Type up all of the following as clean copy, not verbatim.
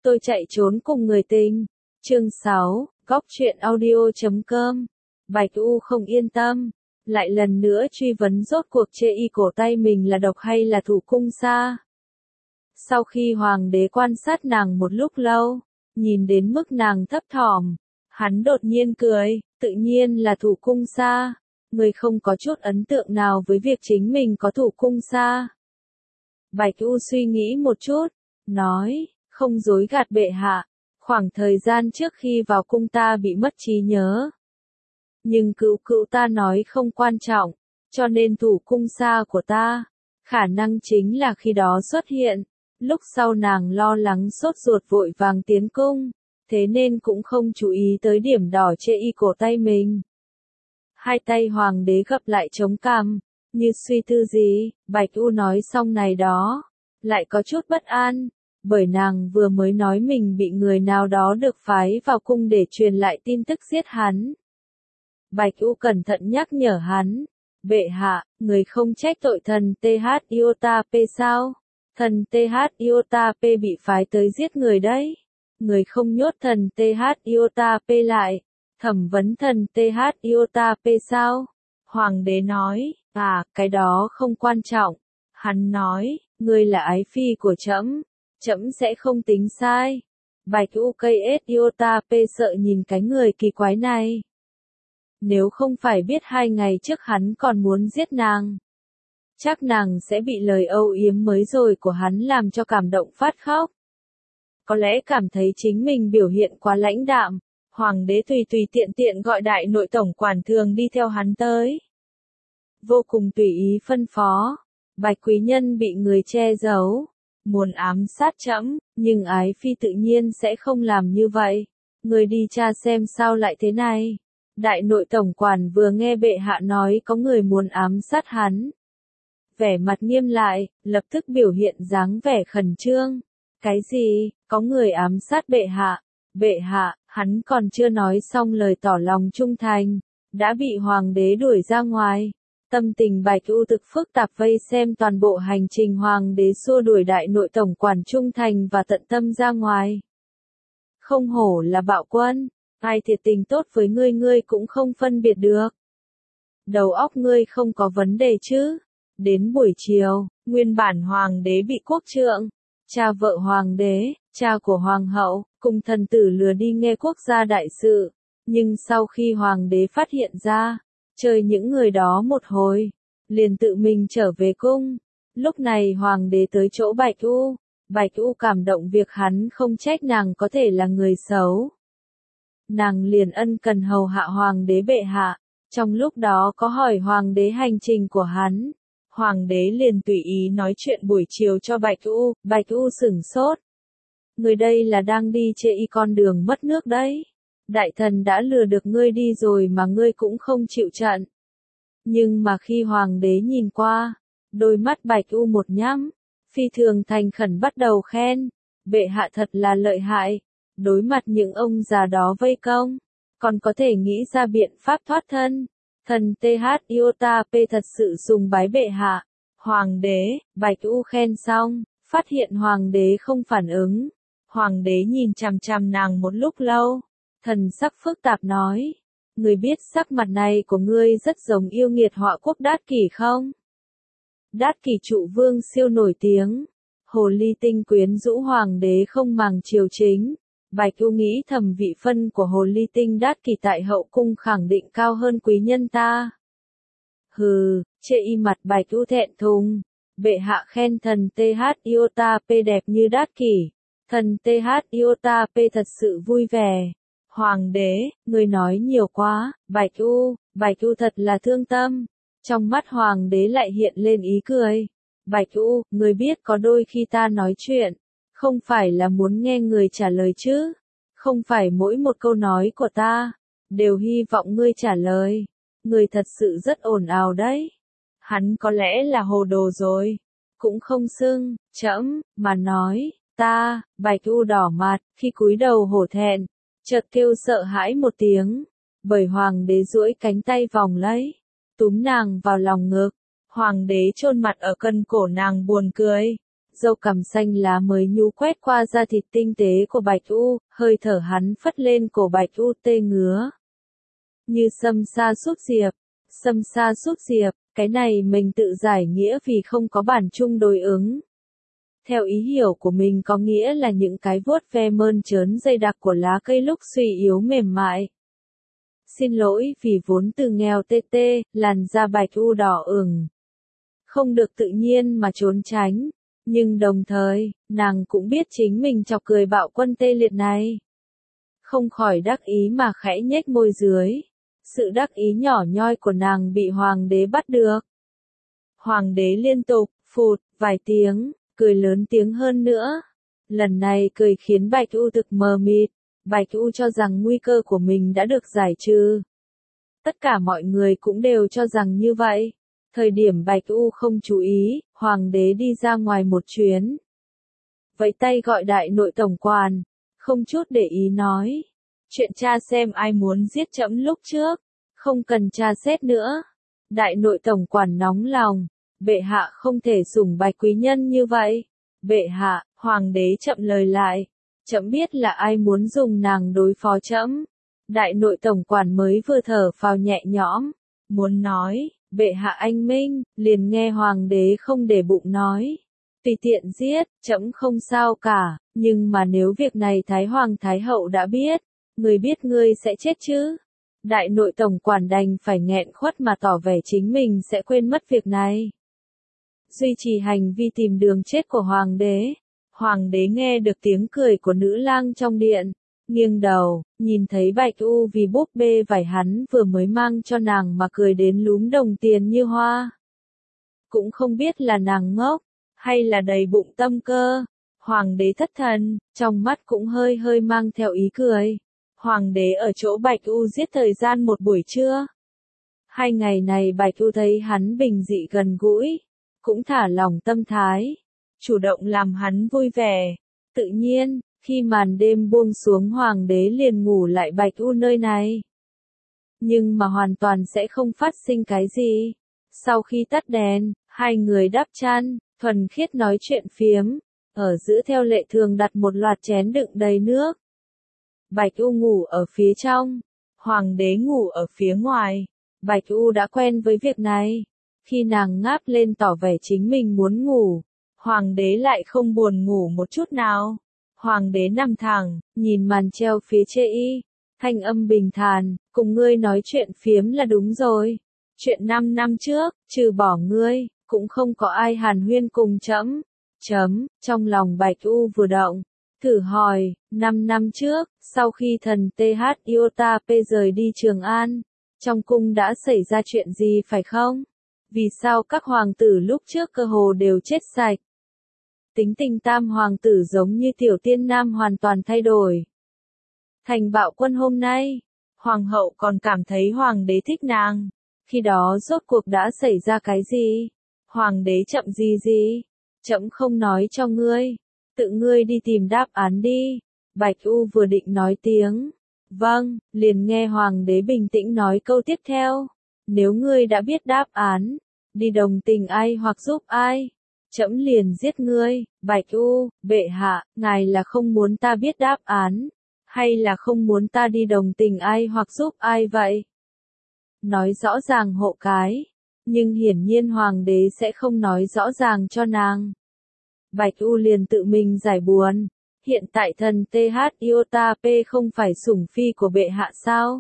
Tôi chạy trốn cùng người tình. Chương 6, Góc truyện audio.com. Bạch U không yên tâm, lại lần nữa truy vấn rốt cuộc chê y cổ tay mình là độc hay là thủ cung sa. Sau khi hoàng đế quan sát nàng một lúc lâu, nhìn đến mức nàng thấp thỏm, hắn đột nhiên cười, tự nhiên là thủ cung sa. Người không có chút ấn tượng nào với việc chính mình có thủ cung sa. Bạch U suy nghĩ một chút, nói, không dối gạt bệ hạ, khoảng thời gian trước khi vào cung ta bị mất trí nhớ. Nhưng cữu ta nói không quan trọng, cho nên thủ cung sa của ta, khả năng chính là khi đó xuất hiện. Lúc sau nàng lo lắng sốt ruột vội vàng tiến cung, thế nên cũng không chú ý tới điểm đỏ chê y cổ tay mình. Hai tay hoàng đế gập lại chống cằm, như suy tư gì. Bạch U nói xong này đó, lại có chút bất an, bởi nàng vừa mới nói mình bị người nào đó được phái vào cung để truyền lại tin tức giết hắn. Bạch U cẩn thận nhắc nhở hắn, bệ hạ, người không trách tội thần TH Iota P sao? Thần TH Iota P bị phái tới giết người đấy. Người không nhốt thần TH Iota P lại, thẩm vấn thần TH Iota P sao? Hoàng đế nói, cái đó không quan trọng. Hắn nói, ngươi là ái phi của trẫm, trẫm sẽ không tính sai. Bạch UKS Iota P sợ nhìn cái người kỳ quái này. Nếu không phải biết 2 ngày trước hắn còn muốn giết nàng, chắc nàng sẽ bị lời âu yếm mới rồi của hắn làm cho cảm động phát khóc. Có lẽ cảm thấy chính mình biểu hiện quá lãnh đạm, hoàng đế tùy tiện gọi đại nội tổng quản thường đi theo hắn tới. Vô cùng tùy ý phân phó, Bạch quý nhân bị người che giấu, muốn ám sát trẫm, nhưng ái phi tự nhiên sẽ không làm như vậy. Người đi tra xem sao lại thế này. Đại nội tổng quản vừa nghe bệ hạ nói có người muốn ám sát hắn, vẻ mặt nghiêm lại, lập tức biểu hiện dáng vẻ khẩn trương. Cái gì, có người ám sát bệ hạ? Bệ hạ, hắn còn chưa nói xong lời tỏ lòng trung thành, đã bị hoàng đế đuổi ra ngoài. Tâm tình Bạch U thực phức tạp vây xem toàn bộ hành trình hoàng đế xua đuổi đại nội tổng quản trung thành và tận tâm ra ngoài. Không hổ là bạo quân, ai thiệt tình tốt với ngươi cũng không phân biệt được. Đầu óc ngươi không có vấn đề chứ? Đến buổi chiều, nguyên bản hoàng đế bị quốc trượng, cha vợ hoàng đế, cha của hoàng hậu, cùng thần tử lừa đi nghe quốc gia đại sự. Nhưng sau khi hoàng đế phát hiện ra, chơi những người đó một hồi, liền tự mình trở về cung. Lúc này hoàng đế tới chỗ Bạch U cảm động việc hắn không trách nàng có thể là người xấu. Nàng liền ân cần hầu hạ hoàng đế bệ hạ, trong lúc đó có hỏi hoàng đế hành trình của hắn. Hoàng đế liền tùy ý nói chuyện buổi chiều cho Bạch U sửng sốt. Người đây là đang đi chê y con đường mất nước đấy. Đại thần đã lừa được ngươi đi rồi mà ngươi cũng không chịu trận. Nhưng mà khi hoàng đế nhìn qua, đôi mắt Bạch U một nhắm, phi thường thành khẩn bắt đầu khen, bệ hạ thật là lợi hại, đối mặt những ông già đó vây công, còn có thể nghĩ ra biện pháp thoát thân. Thần TH Iota P thật sự sùng bái bệ hạ. Hoàng đế, Bạch U khen xong, phát hiện hoàng đế không phản ứng. Hoàng đế nhìn chằm chằm nàng một lúc lâu, thần sắc phức tạp nói, người biết sắc mặt này của ngươi rất giống yêu nghiệt họa quốc Đát Kỷ không? Đát Kỷ trụ vương siêu nổi tiếng, hồ ly tinh quyến rũ hoàng đế không màng triều chính. Bạch U nghĩ thầm vị phân của hồ ly tinh Đát Kỷ tại hậu cung khẳng định cao hơn quý nhân ta. Hừ, chê y mặt Bạch U thẹn thùng. Bệ hạ khen thần TH Iota P đẹp như Đát Kỷ. Thần TH Iota P thật sự vui vẻ. Hoàng đế, người nói nhiều quá. Bạch U thật là thương tâm. Trong mắt hoàng đế lại hiện lên ý cười. Bạch U, người biết có đôi khi ta nói chuyện, không phải là muốn nghe người trả lời chứ. Không phải mỗi một câu nói của ta đều hy vọng ngươi trả lời. Người thật sự rất ồn ào đấy. Hắn có lẽ là hồ đồ rồi, cũng không xưng trẫm mà nói ta. Bạch U đỏ mặt, khi cúi đầu hổ thẹn, chợt kêu sợ hãi một tiếng, bởi hoàng đế duỗi cánh tay vòng lấy, túm nàng vào lòng ngực. Hoàng đế chôn mặt ở cân cổ nàng buồn cười, râu cằm xanh lá mới nhú quét qua da thịt tinh tế của Bạch U, hơi thở hắn phất lên cổ Bạch U tê ngứa. Như sâm sa sút diệp, sâm sa sút diệp, cái này mình tự giải nghĩa vì không có bản chung đối ứng. Theo ý hiểu của mình có nghĩa là những cái vuốt ve mơn trớn dày đặc của lá cây lúc suy yếu mềm mại. Xin lỗi vì vốn từ nghèo tê tê, làn da Bạch U đỏ ửng. Không được tự nhiên mà trốn tránh, nhưng đồng thời, nàng cũng biết chính mình chọc cười bạo quân tê liệt này. Không khỏi đắc ý mà khẽ nhếch môi dưới. Sự đắc ý nhỏ nhoi của nàng bị hoàng đế bắt được. Hoàng đế liên tục, phụt, vài tiếng, cười lớn tiếng hơn nữa. Lần này cười khiến Bạch U thực mờ mịt. Bạch U cho rằng nguy cơ của mình đã được giải trừ. Tất cả mọi người cũng đều cho rằng như vậy. Thời điểm Bạch U không chú ý, hoàng đế đi ra ngoài một chuyến. Vẫy tay gọi đại nội tổng quản, không chút để ý nói. Chuyện tra xem ai muốn giết trẫm lúc trước, không cần tra xét nữa. Đại nội tổng quản nóng lòng, bệ hạ không thể sủng Bạch quý nhân như vậy. Bệ hạ, hoàng đế chậm lời lại, trẫm biết là ai muốn dùng nàng đối phó trẫm. Đại nội tổng quản mới vừa thở phào nhẹ nhõm, muốn nói, bệ hạ anh minh, liền nghe hoàng đế không để bụng nói. Tùy tiện giết, trẫm không sao cả, nhưng mà nếu việc này Thái Hoàng Thái Hậu đã biết, người biết ngươi sẽ chết chứ. Đại nội tổng quản đành phải nghẹn khuất mà tỏ vẻ chính mình sẽ quên mất việc này. Duy trì hành vi tìm đường chết của hoàng đế. Hoàng đế nghe được tiếng cười của nữ lang trong điện, nghiêng đầu, nhìn thấy Bạch U vì búp bê vải hắn vừa mới mang cho nàng mà cười đến lúm đồng tiền như hoa. Cũng không biết là nàng ngốc, hay là đầy bụng tâm cơ. Hoàng đế thất thần, trong mắt cũng hơi hơi mang theo ý cười. Hoàng đế ở chỗ Bạch U giết thời gian một buổi trưa. 2 ngày này Bạch U thấy hắn bình dị gần gũi, cũng thả lỏng tâm thái, chủ động làm hắn vui vẻ. Tự nhiên, khi màn đêm buông xuống hoàng đế liền ngủ lại Bạch U nơi này. Nhưng mà hoàn toàn sẽ không phát sinh cái gì. Sau khi tắt đèn, hai người đắp chăn, thuần khiết nói chuyện phiếm, ở giữa theo lệ thường đặt một loạt chén đựng đầy nước. Bạch U ngủ ở phía trong, hoàng đế ngủ ở phía ngoài. Bạch U đã quen với việc này. Khi nàng ngáp lên tỏ vẻ chính mình muốn ngủ, hoàng đế lại không buồn ngủ một chút nào. Hoàng đế nằm thẳng, nhìn màn treo phía chê y, thanh âm bình thản, cùng ngươi nói chuyện phiếm là đúng rồi. Chuyện 5 năm trước, trừ bỏ ngươi, cũng không có ai hàn huyên cùng trẫm. Trong lòng Bạch U vừa động, thử hỏi, 5 năm trước, sau khi thần TH Iota P rời đi Trường An, trong cung đã xảy ra chuyện gì phải không? Vì sao các hoàng tử lúc trước cơ hồ đều chết sạch? Tính tình tam hoàng tử giống như tiểu tiên nam hoàn toàn thay đổi. Thành bạo quân hôm nay, hoàng hậu còn cảm thấy hoàng đế thích nàng. Khi đó rốt cuộc đã xảy ra cái gì? Hoàng đế chậm gì? Trẫm không nói cho ngươi. Tự ngươi đi tìm đáp án đi. Bạch U vừa định nói tiếng. Vâng, liền nghe hoàng đế bình tĩnh nói câu tiếp theo. Nếu ngươi đã biết đáp án, đi đồng tình ai hoặc giúp ai, trẫm liền giết ngươi. Bạch U, bệ hạ, ngài là không muốn ta biết đáp án, hay là không muốn ta đi đồng tình ai hoặc giúp ai vậy? Nói rõ ràng hộ cái, nhưng hiển nhiên hoàng đế sẽ không nói rõ ràng cho nàng. Bạch U liền tự mình giải buồn, hiện tại thần TH Iota P không phải sủng phi của bệ hạ sao?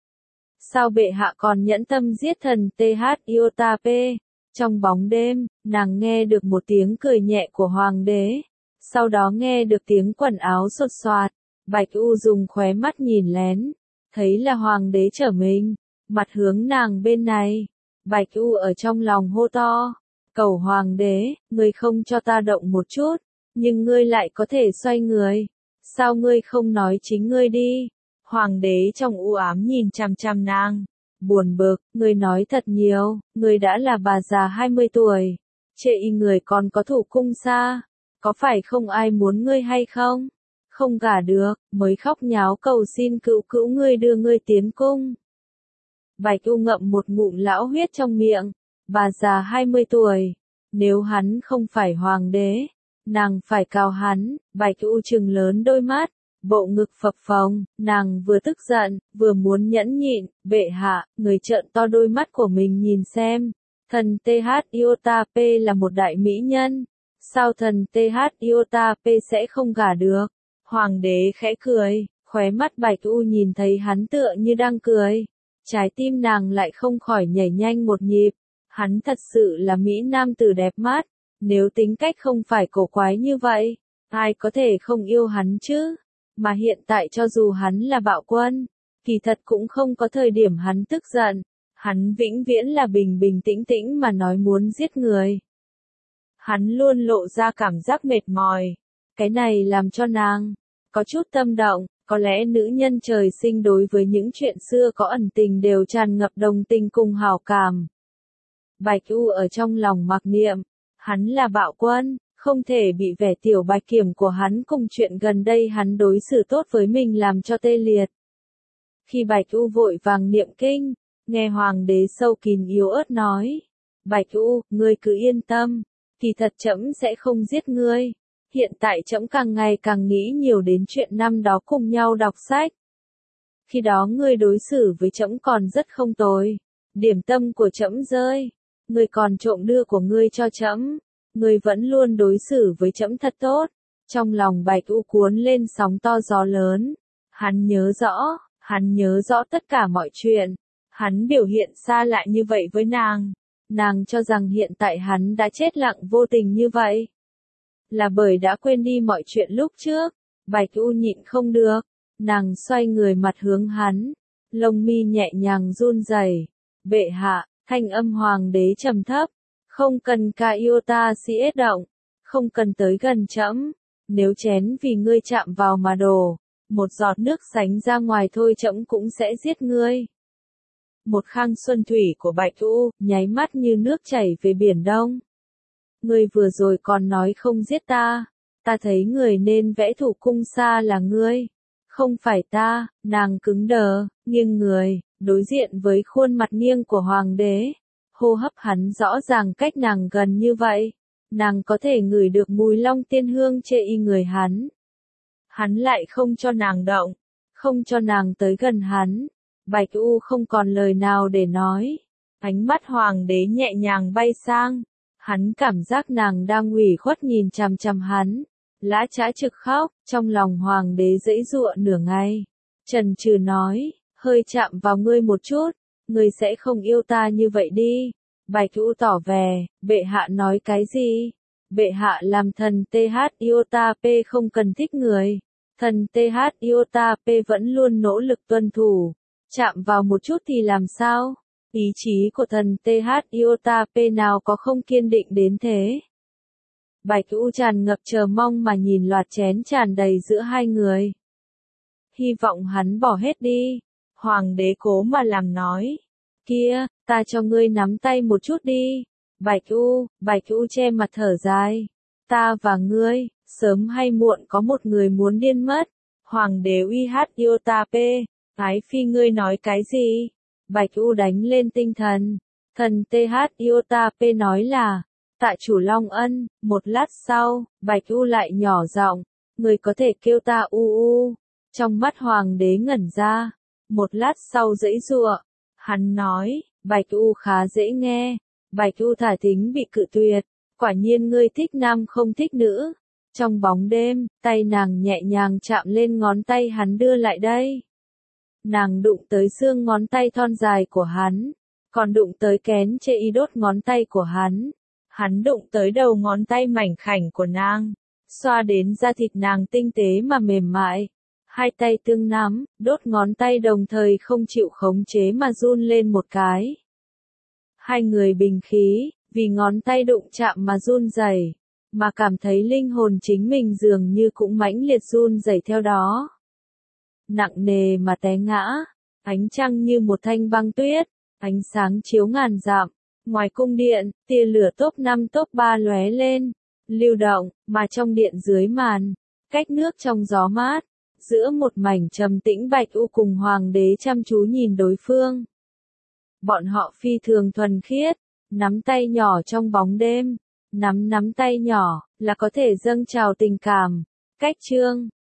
Sao bệ hạ còn nhẫn tâm giết thần TH Iota P? Trong bóng đêm, nàng nghe được một tiếng cười nhẹ của hoàng đế, sau đó nghe được tiếng quần áo xột xoạt. Bạch U dùng khóe mắt nhìn lén, thấy là hoàng đế trở mình, mặt hướng nàng bên này. Bạch U ở trong lòng hô to, cầu hoàng đế, ngươi không cho ta động một chút, nhưng ngươi lại có thể xoay người. Sao ngươi không nói chính ngươi đi? Hoàng đế trong u ám nhìn chằm chằm nàng, buồn bực, ngươi nói thật nhiều, ngươi đã là bà già 20 tuổi, chê y người còn có thủ cung xa, có phải không ai muốn ngươi hay không? Không gả được, mới khóc nháo cầu xin cữu cữu ngươi đưa ngươi tiến cung. Bạch U ngậm một ngụm lão huyết trong miệng, bà già 20 tuổi, nếu hắn không phải hoàng đế, nàng phải cào hắn, Bạch U trừng lớn đôi mắt, bộ ngực phập phồng, nàng vừa tức giận, vừa muốn nhẫn nhịn, bệ hạ, người trợn to đôi mắt của mình nhìn xem, thần TH Iotapê là một đại mỹ nhân, sao thần TH Iotapê sẽ không gả được? Hoàng đế khẽ cười, khóe mắt Bạch U nhìn thấy hắn tựa như đang cười, trái tim nàng lại không khỏi nhảy nhanh một nhịp, hắn thật sự là mỹ nam tử đẹp mắt, nếu tính cách không phải cổ quái như vậy, ai có thể không yêu hắn chứ? Mà hiện tại cho dù hắn là bạo quân, kỳ thật cũng không có thời điểm hắn tức giận, hắn vĩnh viễn là bình bình tĩnh tĩnh mà nói muốn giết người. Hắn luôn lộ ra cảm giác mệt mỏi, cái này làm cho nàng có chút tâm động, có lẽ nữ nhân trời sinh đối với những chuyện xưa có ẩn tình đều tràn ngập đồng tình cùng hảo cảm. Bạch U ở trong lòng mặc niệm, hắn là bạo quân, không thể bị vẻ tiểu bạch kiểm của hắn cùng chuyện gần đây hắn đối xử tốt với mình làm cho tê liệt. Khi Bạch U vội vàng niệm kinh, nghe hoàng đế sâu kín yếu ớt nói, Bạch U, ngươi cứ yên tâm, kỳ thật trẫm sẽ không giết ngươi. Hiện tại trẫm càng ngày càng nghĩ nhiều đến chuyện năm đó cùng nhau đọc sách. Khi đó ngươi đối xử với trẫm còn rất không tồi, điểm tâm của trẫm rơi, ngươi còn trộm đưa của ngươi cho trẫm, ngươi vẫn luôn đối xử với trẫm thật tốt. Trong lòng Bạch U cuốn lên sóng to gió lớn, hắn nhớ rõ tất cả mọi chuyện, hắn biểu hiện xa lạ như vậy với nàng cho rằng hiện tại hắn đã chết lặng vô tình như vậy. Là bởi đã quên đi mọi chuyện lúc trước, Bạch U nhịn không được, nàng xoay người mặt hướng hắn, lông mi nhẹ nhàng run rẩy. Bệ hạ, thanh âm hoàng đế trầm thấp, không cần ca iota siết động, không cần tới gần trẫm, nếu chén vì ngươi chạm vào mà đổ, một giọt nước sánh ra ngoài thôi trẫm cũng sẽ giết ngươi. Một khang xuân thủy của Bạch U, nháy mắt như nước chảy về biển Đông. Ngươi vừa rồi còn nói không giết ta thấy người nên vẽ thủ cung xa là ngươi, không phải ta. Nàng cứng đờ, nghiêng người, đối diện với khuôn mặt nghiêng của hoàng đế, hô hấp hắn rõ ràng cách nàng gần như vậy, nàng có thể ngửi được mùi long tiên hương chê y người hắn. Hắn lại không cho nàng động, không cho nàng tới gần hắn. Bạch U không còn lời nào để nói, ánh mắt hoàng đế nhẹ nhàng bay sang. Hắn cảm giác nàng đang ủy khuất nhìn chằm chằm hắn, lã chã trực khóc, trong lòng hoàng đế giãy giụa nửa ngày. Chần chừ nói, hơi chạm vào ngươi một chút, ngươi sẽ không yêu ta như vậy đi. Bạch U tỏ vẻ, bệ hạ nói cái gì? Bệ hạ làm thần TH Iotapê không cần thích người. Thần TH Iotapê vẫn luôn nỗ lực tuân thủ. Chạm vào một chút thì làm sao? Ý chí của thần TH Iotapê nào có không kiên định đến thế? Bạch U tràn ngập chờ mong mà nhìn loạt chén tràn đầy giữa hai người. Hy vọng hắn bỏ hết đi. Hoàng đế cố mà làm nói. Kia, ta cho ngươi nắm tay một chút đi. Bạch U che mặt thở dài. Ta và ngươi, sớm hay muộn có một người muốn điên mất. Hoàng đế Iotapê, ái phi ngươi nói cái gì? Bạch U đánh lên tinh thần. Thần TH Iotapê nói là, tạ chủ Long Ân. Một lát sau, Bạch U lại nhỏ giọng, người có thể kêu ta U. Trong mắt hoàng đế ngẩn ra. Một lát sau giãy giụa, hắn nói, Bạch U khá dễ nghe. Bạch U thả thính bị cự tuyệt, quả nhiên ngươi thích nam không thích nữ. Trong bóng đêm, tay nàng nhẹ nhàng chạm lên ngón tay hắn đưa lại đây. Nàng đụng tới xương ngón tay thon dài của hắn, còn đụng tới kén chê y đốt ngón tay của hắn. Hắn đụng tới đầu ngón tay mảnh khảnh của nàng, xoa đến da thịt nàng tinh tế mà mềm mại. Hai tay tương nắm, đốt ngón tay đồng thời không chịu khống chế mà run lên một cái. Hai người bình khí, vì ngón tay đụng chạm mà run rẩy, mà cảm thấy linh hồn chính mình dường như cũng mãnh liệt run rẩy theo đó. Nặng nề mà té ngã, ánh trăng như một thanh băng tuyết, ánh sáng chiếu ngàn dặm. Ngoài cung điện, tia lửa top 5 top 3 lóe lên, lưu động, mà trong điện dưới màn, cách nước trong gió mát, giữa một mảnh trầm tĩnh Bạch U cùng hoàng đế chăm chú nhìn đối phương. Bọn họ phi thường thuần khiết, nắm tay nhỏ trong bóng đêm, Nắm nắm tay nhỏ, là có thể dâng trào tình cảm. Cách chương